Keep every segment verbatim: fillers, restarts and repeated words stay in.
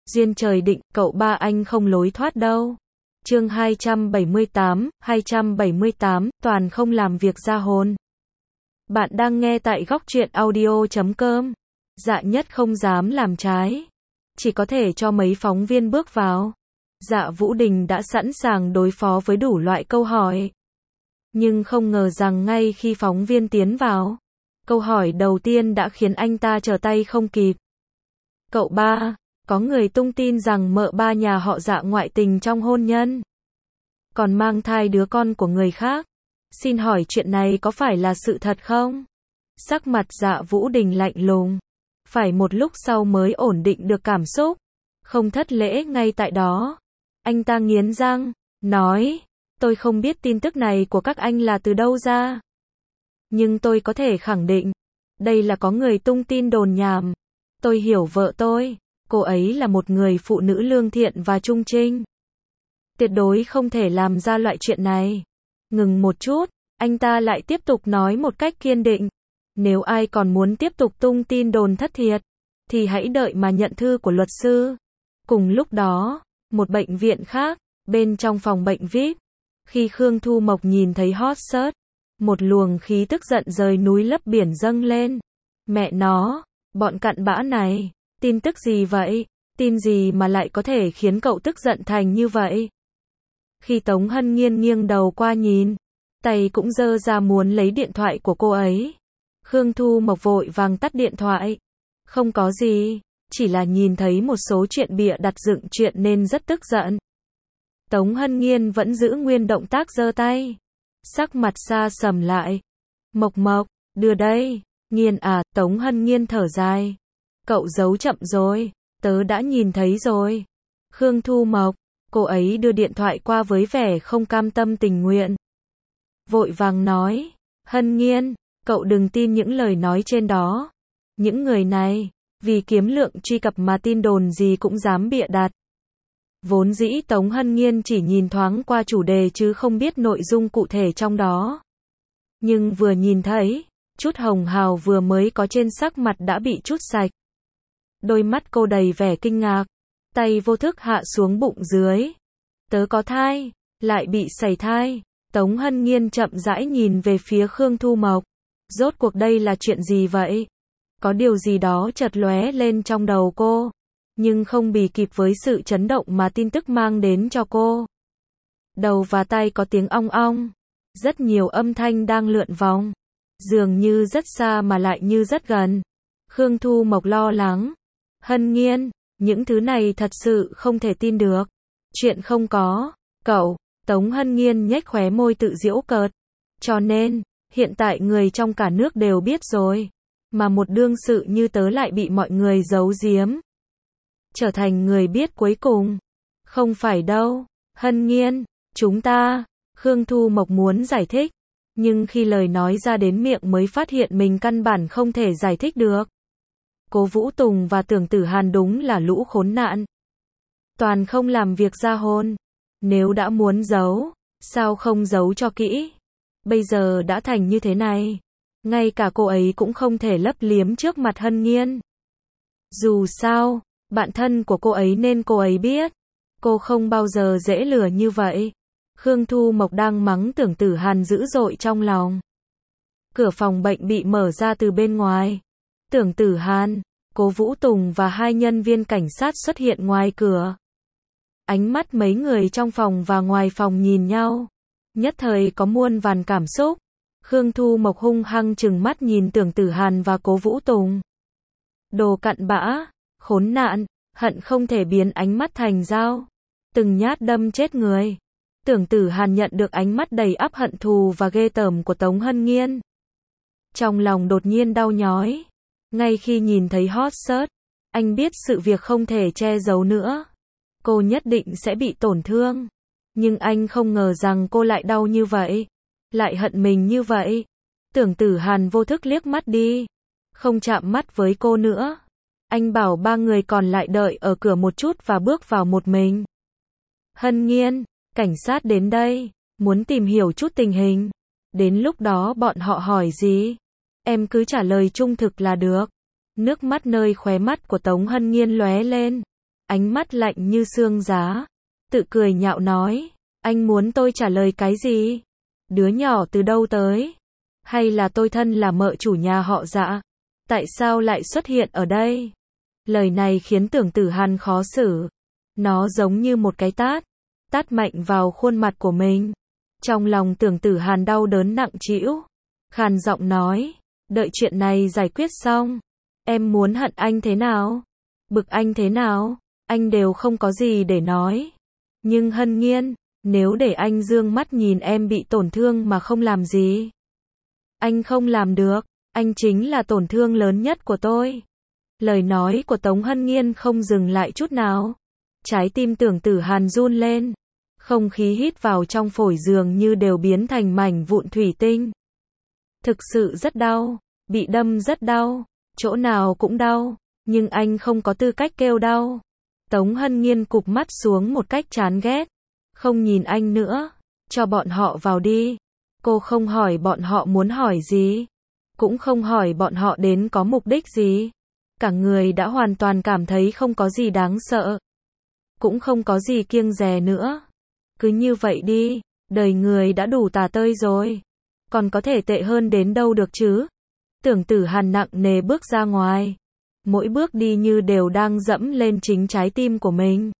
Duyên trời định, cậu ba anh không lối thoát đâu. Chương hai trăm bảy mươi tám, hai trăm bảy mươi tám, toàn không làm việc ra hồn. Bạn đang nghe tại góc truyện audio chấm com. Dạ nhất không dám làm trái, chỉ có thể cho mấy phóng viên bước vào. Dạ Vũ Đình đã sẵn sàng đối phó với đủ loại câu hỏi. Nhưng không ngờ rằng ngay khi phóng viên tiến vào, câu hỏi đầu tiên đã khiến anh ta trở tay không kịp. Cậu ba, có người tung tin rằng mợ ba nhà họ Dạ ngoại tình trong hôn nhân, còn mang thai đứa con của người khác. Xin hỏi chuyện này có phải là sự thật không? Sắc mặt Dạ Vũ Đình lạnh lùng, phải một lúc sau mới ổn định được cảm xúc, không thất lễ ngay tại đó. Anh ta nghiến răng, nói, tôi không biết tin tức này của các anh là từ đâu ra. Nhưng tôi có thể khẳng định, đây là có người tung tin đồn nhảm. Tôi hiểu vợ tôi, cô ấy là một người phụ nữ lương thiện và trung trinh. Tuyệt đối không thể làm ra loại chuyện này. Ngừng một chút, anh ta lại tiếp tục nói một cách kiên định. Nếu ai còn muốn tiếp tục tung tin đồn thất thiệt, thì hãy đợi mà nhận thư của luật sư. Cùng lúc đó, một bệnh viện khác, bên trong phòng bệnh vi ai pi, khi Khương Thu Mộc nhìn thấy hot search, một luồng khí tức giận rời núi lấp biển dâng lên. Mẹ nó, bọn cặn bã này, tin tức gì vậy? Tin gì mà lại có thể khiến cậu tức giận thành như vậy? Khi Tống Hân Nhiên nghiêng đầu qua nhìn, tay cũng giơ ra muốn lấy điện thoại của cô ấy. Khương Thu Mộc vội vàng tắt điện thoại. Không có gì, chỉ là nhìn thấy một số chuyện bịa đặt dựng chuyện nên rất tức giận. Tống Hân Nhiên vẫn giữ nguyên động tác giơ tay. Sắc mặt xa sầm lại. Mộc Mộc, đưa đây. Nhiên à, Tống Hân Nhiên thở dài. Cậu giấu chậm rồi, tớ đã nhìn thấy rồi. Khương Thu Mộc, cô ấy đưa điện thoại qua với vẻ không cam tâm tình nguyện. Vội vàng nói, Hân Nhiên, cậu đừng tin những lời nói trên đó. Những người này, vì kiếm lượng truy cập mà tin đồn gì cũng dám bịa đặt. Vốn dĩ Tống Hân Nhiên chỉ nhìn thoáng qua chủ đề chứ không biết nội dung cụ thể trong đó. Nhưng vừa nhìn thấy, chút hồng hào vừa mới có trên sắc mặt đã bị trút sạch. Đôi mắt cô đầy vẻ kinh ngạc, tay vô thức hạ xuống bụng dưới. Tớ có thai, lại bị sảy thai. Tống Hân Nhiên chậm rãi nhìn về phía Khương Thu Mộc. Rốt cuộc đây là chuyện gì vậy? Có điều gì đó chợt lóe lên trong đầu cô, nhưng không bì kịp với sự chấn động mà tin tức mang đến cho cô. Đầu và tay có tiếng ong ong, rất nhiều âm thanh đang lượn vòng, dường như rất xa mà lại như rất gần. Khương Thu Mộc lo lắng, Hân Nhiên, những thứ này thật sự không thể tin được. Chuyện không có, cậu. Tống Hân Nhiên nhếch khóe môi tự giễu cợt. Cho nên, hiện tại người trong cả nước đều biết rồi, mà một đương sự như tớ lại bị mọi người giấu giếm, trở thành người biết cuối cùng. Không phải đâu, Hân Nhiên, chúng ta, Khương Thu Mộc muốn giải thích, nhưng khi lời nói ra đến miệng mới phát hiện mình căn bản không thể giải thích được. Cố Vũ Tùng và Tưởng Tử Hàn đúng là lũ khốn nạn. Toàn không làm việc ra hồn. Nếu đã muốn giấu, sao không giấu cho kỹ? Bây giờ đã thành như thế này, ngay cả cô ấy cũng không thể lấp liếm trước mặt Hân Nhiên. Dù sao, bạn thân của cô ấy nên cô ấy biết, cô không bao giờ dễ lừa như vậy. Khương Thu Mộc đang mắng Tưởng Tử Hàn dữ dội trong lòng. Cửa phòng bệnh bị mở ra từ bên ngoài. Tưởng Tử Hàn, Cố Vũ Tùng và hai nhân viên cảnh sát xuất hiện ngoài cửa. Ánh mắt mấy người trong phòng và ngoài phòng nhìn nhau, nhất thời có muôn vàn cảm xúc. Khương Thu Mộc hung hăng trừng mắt nhìn Tưởng Tử Hàn và Cố Vũ Tùng. Đồ cặn bã, khốn nạn, hận không thể biến ánh mắt thành dao, từng nhát đâm chết người. Tưởng Tử Hàn nhận được ánh mắt đầy ắp hận thù và ghê tởm của Tống Hân Nhiên. Trong lòng đột nhiên đau nhói. Ngay khi nhìn thấy hot search, anh biết sự việc không thể che giấu nữa. Cô nhất định sẽ bị tổn thương. Nhưng anh không ngờ rằng cô lại đau như vậy, lại hận mình như vậy. Tưởng Tử Hàn vô thức liếc mắt đi, không chạm mắt với cô nữa. Anh bảo ba người còn lại đợi ở cửa một chút và bước vào một mình. Hân Nhiên, cảnh sát đến đây, muốn tìm hiểu chút tình hình. Đến lúc đó bọn họ hỏi gì, em cứ trả lời trung thực là được. Nước mắt nơi khóe mắt của Tống Hân Nhiên lóe lên. ánh mắt lạnh như xương giá, tự cười nhạo nói, anh muốn tôi trả lời cái gì? Đứa nhỏ từ đâu tới? Hay là tôi thân là mợ chủ nhà họ Dạ? Tại sao lại xuất hiện ở đây? Lời này khiến Tưởng Tử Hàn khó xử. Nó giống như một cái tát, tát mạnh vào khuôn mặt của mình. Trong lòng Tưởng Tử Hàn đau đớn nặng trĩu, khàn giọng nói, đợi chuyện này giải quyết xong, em muốn hận anh thế nào, bực anh thế nào, anh đều không có gì để nói. Nhưng Hân Nhiên, nếu để anh dương mắt nhìn em bị tổn thương mà không làm gì, anh không làm được, anh chính là tổn thương lớn nhất của tôi. Lời nói của Tống Hân Nhiên không dừng lại chút nào. Trái tim Tưởng Tử Hàn run lên. Không khí hít vào trong phổi dường như đều biến thành mảnh vụn thủy tinh. Thực sự rất đau, bị đâm rất đau, chỗ nào cũng đau, nhưng anh không có tư cách kêu đau. Tống Hân Nhiên cụp mắt xuống một cách chán ghét. Không nhìn anh nữa, cho bọn họ vào đi. Cô không hỏi bọn họ muốn hỏi gì, cũng không hỏi bọn họ đến có mục đích gì. Cả người đã hoàn toàn cảm thấy không có gì đáng sợ, cũng không có gì kiêng dè nữa. Cứ như vậy đi, đời người đã đủ tà tơi rồi, còn có thể tệ hơn đến đâu được chứ? Tưởng Tử Hàn nặng nề bước ra ngoài, mỗi bước đi như đều đang dẫm lên chính trái tim của mình.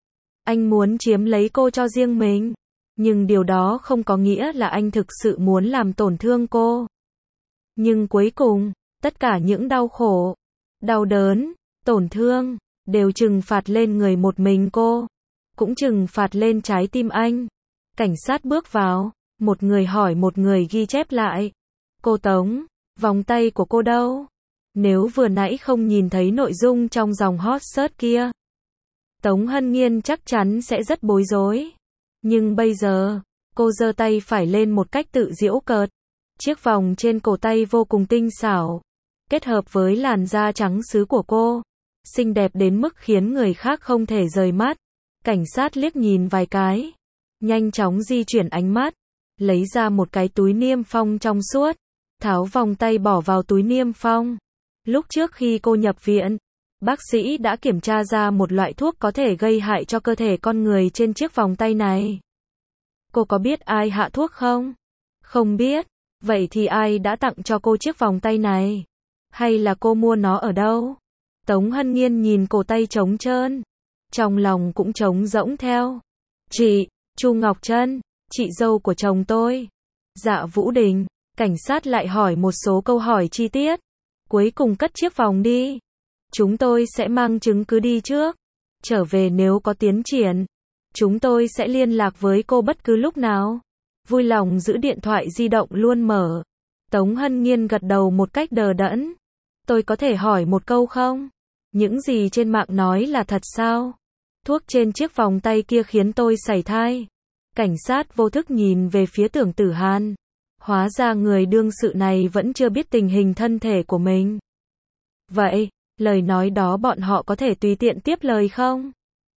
Anh muốn chiếm lấy cô cho riêng mình, nhưng điều đó không có nghĩa là anh thực sự muốn làm tổn thương cô. Nhưng cuối cùng, tất cả những đau khổ, đau đớn, tổn thương, đều trừng phạt lên người một mình cô, cũng trừng phạt lên trái tim anh. Cảnh sát bước vào, một người hỏi một người ghi chép lại. Cô Tống, vòng tay của cô đâu? Nếu vừa nãy không nhìn thấy nội dung trong dòng hot search kia, Tống Hân Nhiên chắc chắn sẽ rất bối rối. Nhưng bây giờ, cô giơ tay phải lên một cách tự giễu cợt. Chiếc vòng trên cổ tay vô cùng tinh xảo, kết hợp với làn da trắng sứ của cô, xinh đẹp đến mức khiến người khác không thể rời mắt. Cảnh sát liếc nhìn vài cái, nhanh chóng di chuyển ánh mắt, lấy ra một cái túi niêm phong trong suốt, tháo vòng tay bỏ vào túi niêm phong. Lúc trước khi cô nhập viện, bác sĩ đã kiểm tra ra một loại thuốc có thể gây hại cho cơ thể con người trên chiếc vòng tay này. Cô có biết ai hạ thuốc không? Không biết. Vậy thì ai đã tặng cho cô chiếc vòng tay này? Hay là cô mua nó ở đâu? Tống Hân Nhiên nhìn cổ tay trống trơn, trong lòng cũng trống rỗng theo. Chị, Chu Ngọc Trân, chị dâu của chồng tôi. Dạ Vũ Đình. Cảnh sát lại hỏi một số câu hỏi chi tiết. Cuối cùng cất chiếc vòng đi. Chúng tôi sẽ mang chứng cứ đi trước. Trở về nếu có tiến triển, chúng tôi sẽ liên lạc với cô bất cứ lúc nào. Vui lòng giữ điện thoại di động luôn mở. Tống Hân Nhiên gật đầu một cách đờ đẫn. Tôi có thể hỏi một câu không? Những gì trên mạng nói là thật sao? Thuốc trên chiếc vòng tay kia khiến tôi sảy thai. Cảnh sát vô thức nhìn về phía Tưởng Tử Hàn. Hóa ra người đương sự này vẫn chưa biết tình hình thân thể của mình. Vậy, lời nói đó bọn họ có thể tùy tiện tiếp lời không?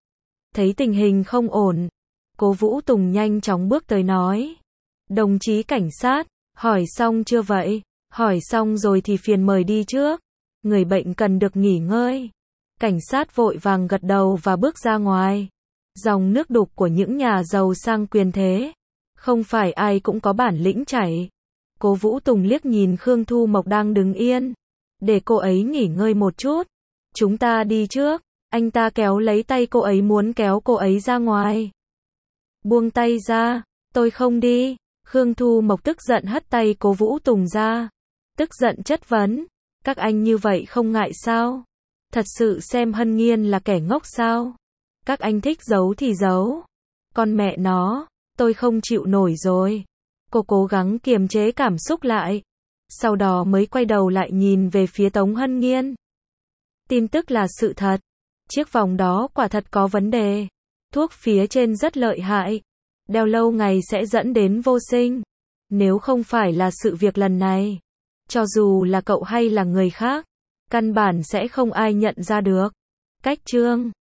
Thấy tình hình không ổn, Cố Vũ Tùng nhanh chóng bước tới nói. Đồng chí cảnh sát, hỏi xong chưa vậy? Hỏi xong rồi thì phiền mời đi trước. Người bệnh cần được nghỉ ngơi. Cảnh sát vội vàng gật đầu và bước ra ngoài. Dòng nước đục của những nhà giàu sang quyền thế. Không phải ai cũng có bản lĩnh chảy. Cố Vũ Tùng liếc nhìn Khương Thu Mộc đang đứng yên. Để cô ấy nghỉ ngơi một chút. Chúng ta đi trước. Anh ta kéo lấy tay cô ấy muốn kéo cô ấy ra ngoài. Buông tay ra. Tôi không đi. Khương Thu Mộc tức giận hất tay Cố Vũ Tùng ra. Tức giận chất vấn. Các anh như vậy không ngại sao? Thật sự xem Hân Nhiên là kẻ ngốc sao? Các anh thích giấu thì giấu. Con mẹ nó, tôi không chịu nổi rồi. Cô cố gắng kiềm chế cảm xúc lại. Sau đó mới quay đầu lại nhìn về phía Tống Hân Nhiên. Tin tức là sự thật. Chiếc vòng đó quả thật có vấn đề. Thuốc phía trên rất lợi hại. Đeo lâu ngày sẽ dẫn đến vô sinh. Nếu không phải là sự việc lần này, cho dù là cậu hay là người khác, căn bản sẽ không ai nhận ra được. Cách chương